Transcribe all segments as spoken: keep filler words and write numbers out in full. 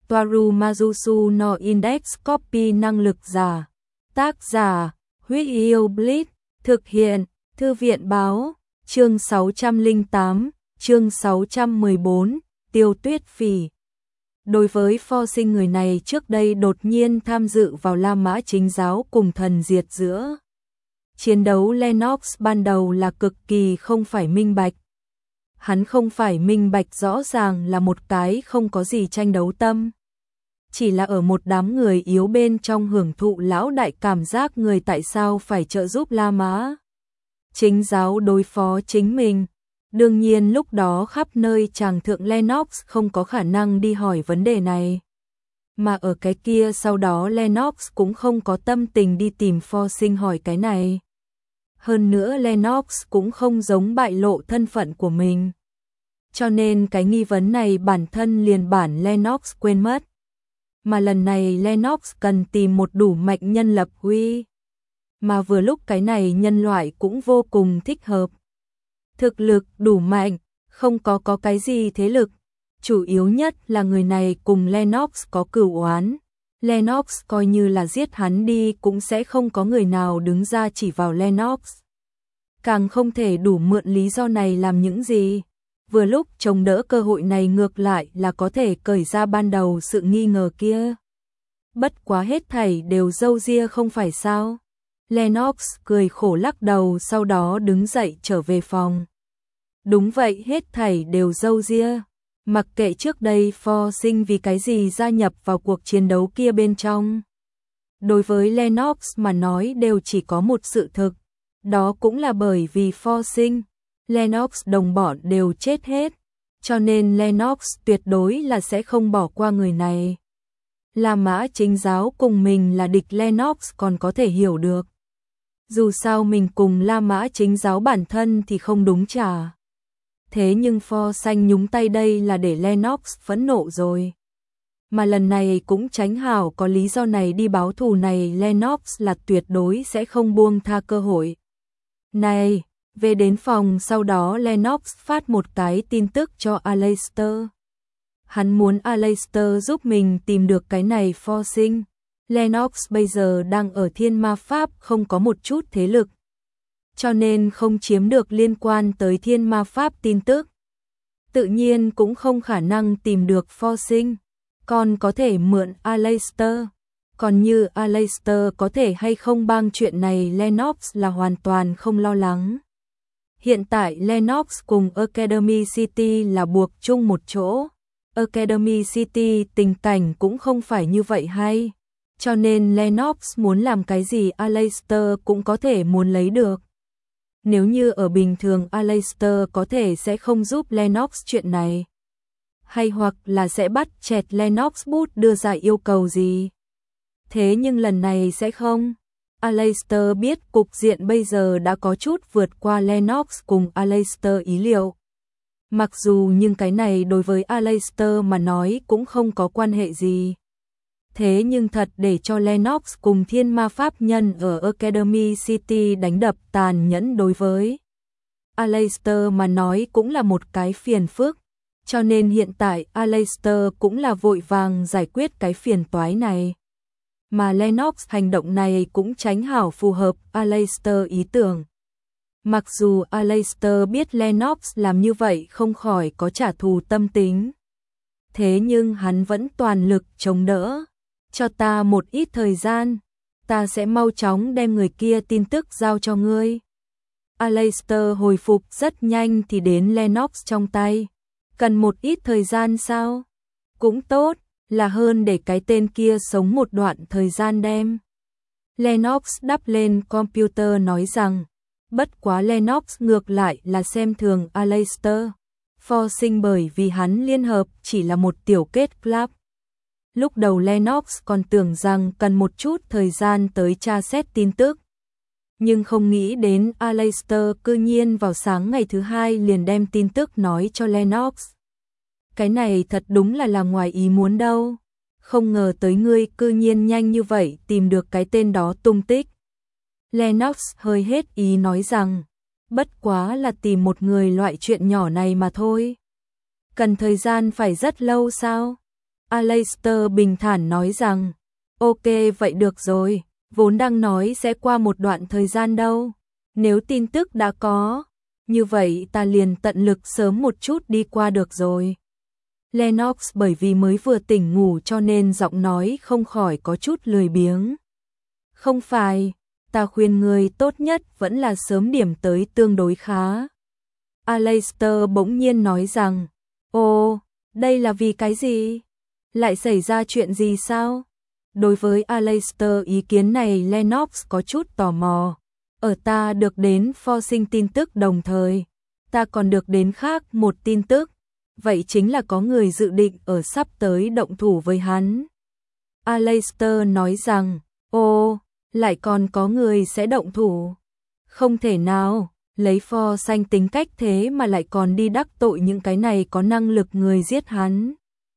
Toaru Majusu no Index Copy năng lực giả. Tác giả, Huyết Yêu Blitz, thực hiện, Thư viện báo, chương sáu trăm lẻ tám, chương sáu trăm mười bốn, Tiêu Tuyết Phỉ. Đối với pho sinh người này trước đây đột nhiên tham dự vào La Mã Chính giáo cùng thần diệt giữa. Chiến đấu Lennox ban đầu là cực kỳ không phải minh bạch. Hắn không phải minh bạch rõ ràng là một cái không có gì tranh đấu tâm. Chỉ là ở một đám người yếu bên trong hưởng thụ lão đại cảm giác người tại sao phải trợ giúp La Mã Chính giáo đối phó chính mình. Đương nhiên lúc đó khắp nơi chàng thượng Lennox không có khả năng đi hỏi vấn đề này. Mà ở cái kia sau đó Lennox cũng không có tâm tình đi tìm pho sinh hỏi cái này. Hơn nữa Lennox cũng không giống bại lộ thân phận của mình. Cho nên cái nghi vấn này bản thân liền bản Lennox quên mất. Mà lần này Lennox cần tìm một đủ mạnh nhân lập uy. Mà vừa lúc cái này nhân loại cũng vô cùng thích hợp. Thực lực đủ mạnh, không có có cái gì thế lực. Chủ yếu nhất là người này cùng Lennox có cửu oán. Lennox coi như là giết hắn đi cũng sẽ không có người nào đứng ra chỉ vào Lennox. Càng không thể đủ mượn lý do này làm những gì. Vừa lúc chống đỡ cơ hội này ngược lại là có thể cởi ra ban đầu sự nghi ngờ kia. Bất quá hết thảy đều râu ria không phải sao. Lennox cười khổ lắc đầu sau đó đứng dậy trở về phòng. Đúng vậy, hết thảy đều râu ria. Mặc kệ trước đây pho sinh vì cái gì gia nhập vào cuộc chiến đấu kia bên trong. Đối với Lennox mà nói đều chỉ có một sự thực. Đó cũng là bởi vì pho sinh, Lennox đồng bọn đều chết hết. Cho nên Lennox tuyệt đối là sẽ không bỏ qua người này. La Mã Chính giáo cùng mình là địch Lennox còn có thể hiểu được. Dù sao mình cùng La Mã Chính giáo bản thân thì không đúng chả. Thế nhưng pho xanh nhúng tay đây là để Lennox phẫn nộ rồi. Mà lần này cũng tránh hảo có lý do này đi báo thù này Lennox là tuyệt đối sẽ không buông tha cơ hội. Này, về đến phòng sau đó Lennox phát một cái tin tức cho Aleister. Hắn muốn Aleister giúp mình tìm được cái này pho sinh. Lennox bây giờ đang ở Thiên Ma Pháp không có một chút thế lực. Cho nên không chiếm được liên quan tới Thiên Ma Pháp tin tức. Tự nhiên cũng không khả năng tìm được pho sinh. Còn có thể mượn Aleister. Còn như Aleister có thể hay không bang chuyện này Lennox là hoàn toàn không lo lắng. Hiện tại Lennox cùng Academy City là buộc chung một chỗ. Academy City tình cảnh cũng không phải như vậy hay. Cho nên Lennox muốn làm cái gì Aleister cũng có thể muốn lấy được. Nếu như ở bình thường Aleister có thể sẽ không giúp Lennox chuyện này. Hay hoặc là sẽ bắt chẹt Lennox bút đưa ra yêu cầu gì. Thế nhưng lần này sẽ không. Aleister biết cục diện bây giờ đã có chút vượt qua Lennox cùng Aleister ý liệu. Mặc dù nhưng cái này đối với Aleister mà nói cũng không có quan hệ gì. Thế nhưng thật để cho Lennox cùng Thiên Ma Pháp nhân ở Academy City đánh đập tàn nhẫn đối với Aleister mà nói cũng là một cái phiền phức. Cho nên hiện tại Aleister cũng là vội vàng giải quyết cái phiền toái này. Mà Lennox hành động này cũng tránh hảo phù hợp Aleister ý tưởng. Mặc dù Aleister biết Lennox làm như vậy không khỏi có trả thù tâm tính. Thế nhưng hắn vẫn toàn lực chống đỡ. Cho ta một ít thời gian, ta sẽ mau chóng đem người kia tin tức giao cho ngươi. Aleister hồi phục rất nhanh thì đến Lennox trong tay. Cần một ít thời gian sao? Cũng tốt, là hơn để cái tên kia sống một đoạn thời gian đem. Lennox đắp lên computer nói rằng, bất quá Lennox ngược lại là xem thường Aleister. Pho sinh bởi vì hắn liên hợp chỉ là một tiểu kết club. Lúc đầu Lennox còn tưởng rằng cần một chút thời gian tới tra xét tin tức. Nhưng không nghĩ đến Aleister cư nhiên vào sáng ngày thứ hai liền đem tin tức nói cho Lennox. Cái này thật đúng là làm ngoài ý muốn đâu. Không ngờ tới ngươi cư nhiên nhanh như vậy tìm được cái tên đó tung tích. Lennox hơi hết ý nói rằng, bất quá là tìm một người loại chuyện nhỏ này mà thôi. Cần thời gian phải rất lâu sao? Aleister bình thản nói rằng, ok vậy được rồi, vốn đang nói sẽ qua một đoạn thời gian đâu. Nếu tin tức đã có, như vậy ta liền tận lực sớm một chút đi qua được rồi. Lennox bởi vì mới vừa tỉnh ngủ cho nên giọng nói không khỏi có chút lười biếng. Không phải, ta khuyên người tốt nhất vẫn là sớm điểm tới tương đối khá. Aleister bỗng nhiên nói rằng, ồ, đây là vì cái gì? Lại xảy ra chuyện gì sao? Đối với Aleister ý kiến này Lennox có chút tò mò. Ở ta được đến Forsyth tin tức đồng thời, ta còn được đến khác một tin tức, vậy chính là có người dự định ở sắp tới động thủ với hắn. Aleister nói rằng, ô, lại còn có người sẽ động thủ. Không thể nào, lấy Forsyth tính cách thế mà lại còn đi đắc tội những cái này có năng lực người giết hắn.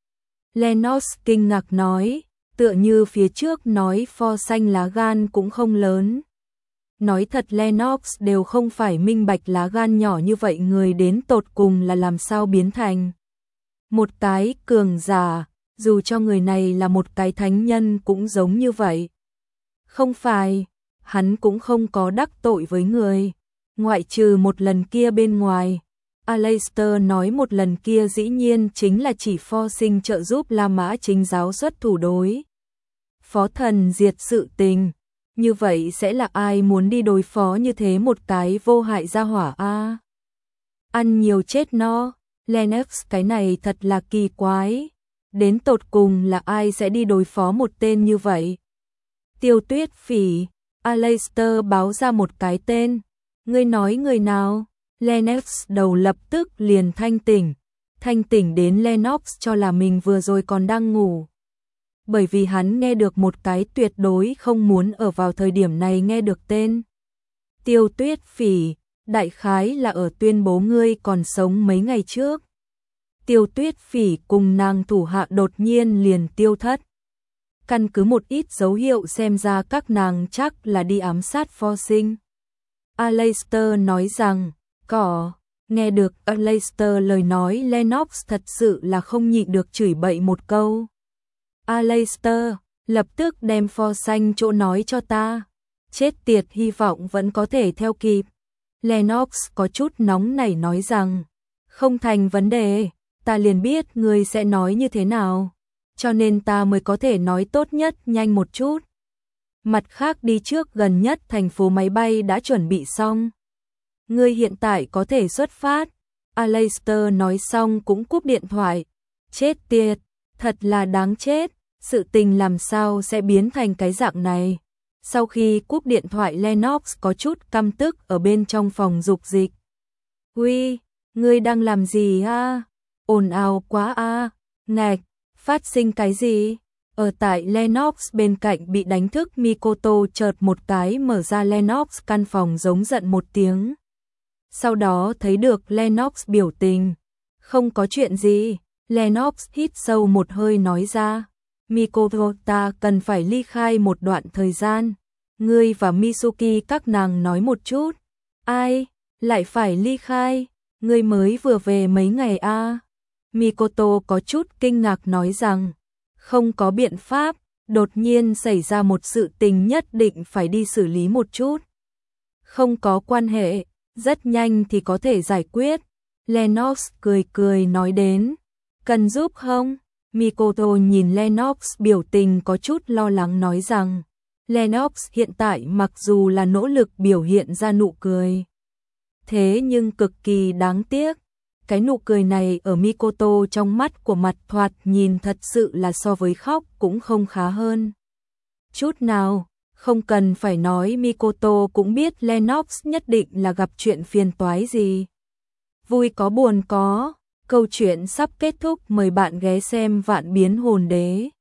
Lennox kinh ngạc nói, tựa như phía trước nói Forsyth lá gan cũng không lớn. Nói thật Lennox đều không phải minh bạch lá gan nhỏ như vậy người đến tột cùng là làm sao biến thành một cái cường giả, dù cho người này là một cái thánh nhân cũng giống như vậy. Không phải, hắn cũng không có đắc tội với người, ngoại trừ một lần kia bên ngoài. Aleister nói một lần kia dĩ nhiên chính là chỉ Forsyth trợ giúp La Mã Chính giáo xuất thủ đối phó thần diệt sự tình. Như vậy sẽ là ai muốn đi đối phó như thế một cái vô hại gia hỏa a? À? Ăn nhiều chết no, Lennox cái này thật là kỳ quái. Đến tột cùng là ai sẽ đi đối phó một tên như vậy? Tiêu Tuyết Phỉ, Aleister báo ra một cái tên. Ngươi nói người nào? Lennox đầu lập tức liền thanh tỉnh. Thanh tỉnh đến Lennox cho là mình vừa rồi còn đang ngủ. Bởi vì hắn nghe được một cái tuyệt đối không muốn ở vào thời điểm này nghe được tên. Tiêu Tuyết Phỉ, đại khái là ở tuyên bố ngươi còn sống mấy ngày trước. Tiêu Tuyết Phỉ cùng nàng thủ hạ đột nhiên liền tiêu thất. Căn cứ một ít dấu hiệu xem ra các nàng chắc là đi ám sát Forsyth. Aleister nói rằng, cỏ, nghe được Aleister lời nói Lennox thật sự là không nhịn được chửi bậy một câu. Aleister, lập tức đem Forsyth chỗ nói cho ta. Chết tiệt, hy vọng vẫn có thể theo kịp. Lennox có chút nóng nảy nói rằng, không thành vấn đề, ta liền biết ngươi sẽ nói như thế nào, cho nên ta mới có thể nói tốt nhất nhanh một chút. Mặt khác đi trước gần nhất thành phố máy bay đã chuẩn bị xong. Ngươi hiện tại có thể xuất phát. Aleister nói xong cũng cúp điện thoại. Chết tiệt, thật là đáng chết. Sự tình làm sao sẽ biến thành cái dạng này? Sau khi cúp điện thoại Lennox có chút căm tức ở bên trong phòng dục dịch. Uy, ngươi đang làm gì a? Ồn ào quá a. Ngạch, phát sinh cái gì? Ở tại Lennox bên cạnh bị đánh thức Mikoto chợt một cái mở ra Lennox căn phòng giống giận một tiếng. Sau đó thấy được Lennox biểu tình. Không có chuyện gì. Lennox hít sâu một hơi nói ra. Mikoto, ta cần phải ly khai một đoạn thời gian. Ngươi và Mitsuki các nàng nói một chút. Ai? Lại phải ly khai? Ngươi mới vừa về mấy ngày a? À? Mikoto có chút kinh ngạc nói rằng, không có biện pháp, đột nhiên xảy ra một sự tình nhất định phải đi xử lý một chút. Không có quan hệ, rất nhanh thì có thể giải quyết. Lennox cười cười nói đến, cần giúp không? Mikoto nhìn Lennox biểu tình có chút lo lắng nói rằng, Lennox hiện tại mặc dù là nỗ lực biểu hiện ra nụ cười, thế nhưng cực kỳ đáng tiếc. Cái nụ cười này ở Mikoto trong mắt của mặt thoạt nhìn thật sự là so với khóc cũng không khá hơn chút nào. Không cần phải nói, Mikoto cũng biết Lennox nhất định là gặp chuyện phiền toái gì. Vui có buồn có, câu chuyện sắp kết thúc, mời bạn ghé xem Vạn Biến Hồn Đế.